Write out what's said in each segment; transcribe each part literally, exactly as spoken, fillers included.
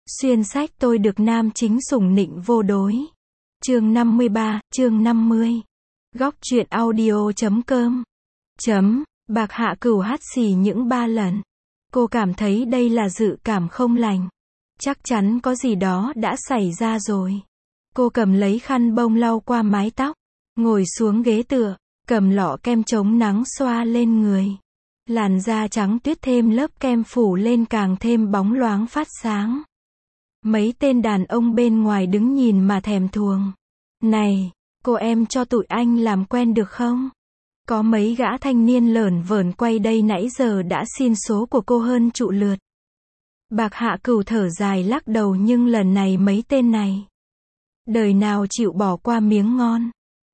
Xuyên sách tôi được nam chính sủng nịnh vô đối. Chương năm mươi ba, chương năm mươi. Góc truyện audio chấm com. Chấm, Bạc Hạ Cửu hắt xì những ba lần. Cô cảm thấy đây là dự cảm không lành. Chắc chắn có gì đó đã xảy ra rồi. Cô cầm lấy khăn bông lau qua mái tóc, ngồi xuống ghế tựa, cầm lọ kem chống nắng xoa lên người. Làn da trắng tuyết thêm lớp kem phủ lên càng thêm bóng loáng phát sáng. Mấy tên đàn ông bên ngoài đứng nhìn mà thèm thuồng. Này, cô em cho tụi anh làm quen được không? Có mấy gã thanh niên lởn vởn quay đây nãy giờ đã xin số của cô hơn trụ lượt. Bạc Hạ Cửu thở dài lắc đầu, nhưng lần này mấy tên này đời nào chịu bỏ qua miếng ngon.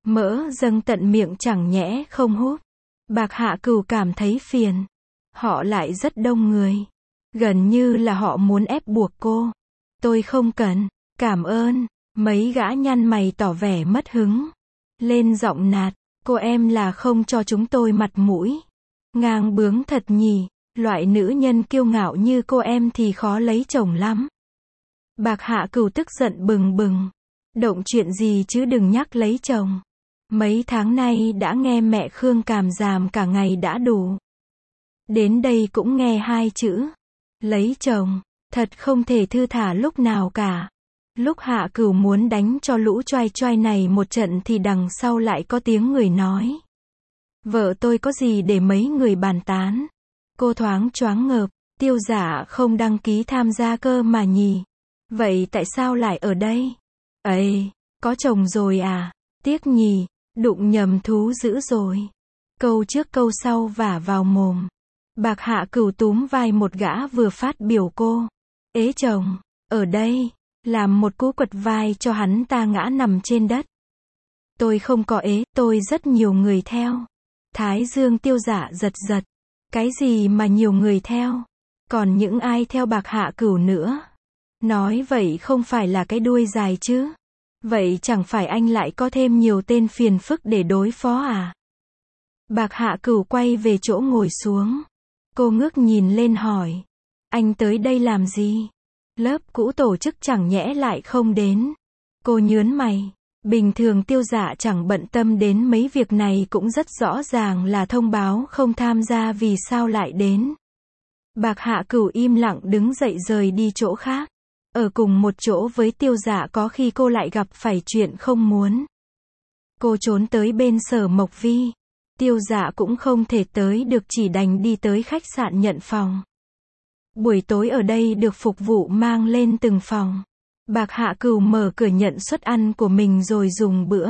Mỡ dâng tận miệng chẳng nhẽ không hút. Bạc Hạ Cửu cảm thấy phiền. Họ lại rất đông người. Gần như là họ muốn ép buộc cô. Tôi không cần, cảm ơn. Mấy gã nhăn mày tỏ vẻ mất hứng. Lên giọng nạt, cô em là không cho chúng tôi mặt mũi. Ngang bướng thật nhỉ, loại nữ nhân kiêu ngạo như cô em thì khó lấy chồng lắm. Bạc Hạ Cửu tức giận bừng bừng. Động chuyện gì chứ đừng nhắc lấy chồng. Mấy tháng nay đã nghe mẹ Khương càm ràm cả ngày đã đủ. Đến đây cũng nghe hai chữ. Lấy chồng, thật không thể thư thả lúc nào cả. Lúc Hạ Cửu muốn đánh cho lũ choai choai này một trận thì đằng sau lại có tiếng người nói. Vợ tôi có gì để mấy người bàn tán. Cô thoáng choáng ngợp, Tiêu Giả không đăng ký tham gia cơ mà nhỉ. Vậy tại sao lại ở đây? Ấy, có chồng rồi à? Tiếc nhỉ, đụng nhầm thú dữ rồi. Câu trước câu sau vả vào mồm. Bạc Hạ Cửu túm vai một gã vừa phát biểu cô. Ế chồng, ở đây, làm một cú quật vai cho hắn ta ngã nằm trên đất. Tôi không có ế, tôi rất nhiều người theo. Thái dương Tiêu Giả giật giật. Cái gì mà nhiều người theo? Còn những ai theo Bạc Hạ Cửu nữa? Nói vậy không phải là cái đuôi dài chứ? Vậy chẳng phải anh lại có thêm nhiều tên phiền phức để đối phó à? Bạc Hạ Cửu quay về chỗ ngồi xuống. Cô ngước nhìn lên hỏi. Anh tới đây làm gì? Lớp cũ tổ chức chẳng nhẽ lại không đến? Cô nhớn mày. Bình thường Tiêu Giả chẳng bận tâm đến mấy việc này, cũng rất rõ ràng là thông báo không tham gia, vì sao lại đến? Bạc Hạ Cửu im lặng đứng dậy rời đi chỗ khác. Ở cùng một chỗ với Tiêu Giả có khi cô lại gặp phải chuyện không muốn. Cô trốn tới bên Sở Mộc Vi. Tiêu Giả cũng không thể tới được, chỉ đành đi tới khách sạn nhận phòng. Buổi tối ở đây được phục vụ mang lên từng phòng. Bạc Hạ Cửu mở cửa nhận suất ăn của mình rồi dùng bữa.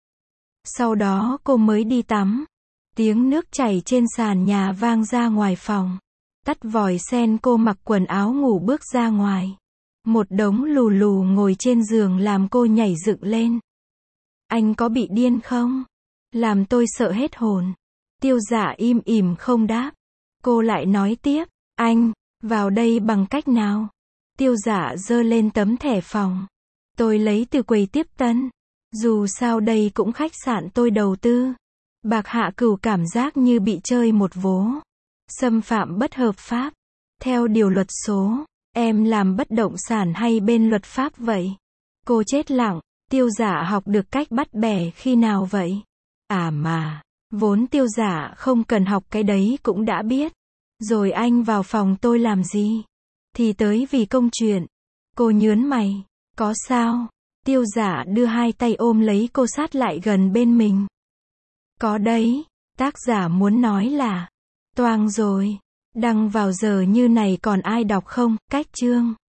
Sau đó cô mới đi tắm. Tiếng nước chảy trên sàn nhà vang ra ngoài phòng. Tắt vòi sen, cô mặc quần áo ngủ bước ra ngoài. Một đống lù lù ngồi trên giường làm cô nhảy dựng lên. Anh có bị điên không? Làm tôi sợ hết hồn. Tiêu Giả im ỉm không đáp. Cô lại nói tiếp. Anh, vào đây bằng cách nào? Tiêu Giả giơ lên tấm thẻ phòng. Tôi lấy từ quầy tiếp tân. Dù sao đây cũng khách sạn tôi đầu tư. Bạc Hạ Cửu cảm giác như bị chơi một vố. Xâm phạm bất hợp pháp. Theo điều luật số, em làm bất động sản hay bên luật pháp vậy? Cô chết lặng. Tiêu Giả học được cách bắt bẻ khi nào vậy? À mà, vốn Tiêu Giả không cần học cái đấy cũng đã biết. Rồi anh vào phòng tôi làm gì? Thì tới vì công chuyện. Cô nhớn mày. Có sao? Tiêu Giả đưa hai tay ôm lấy cô sát lại gần bên mình. Có đấy. Tác giả muốn nói là toang rồi. Đăng vào giờ như này còn ai đọc không? Cách chương.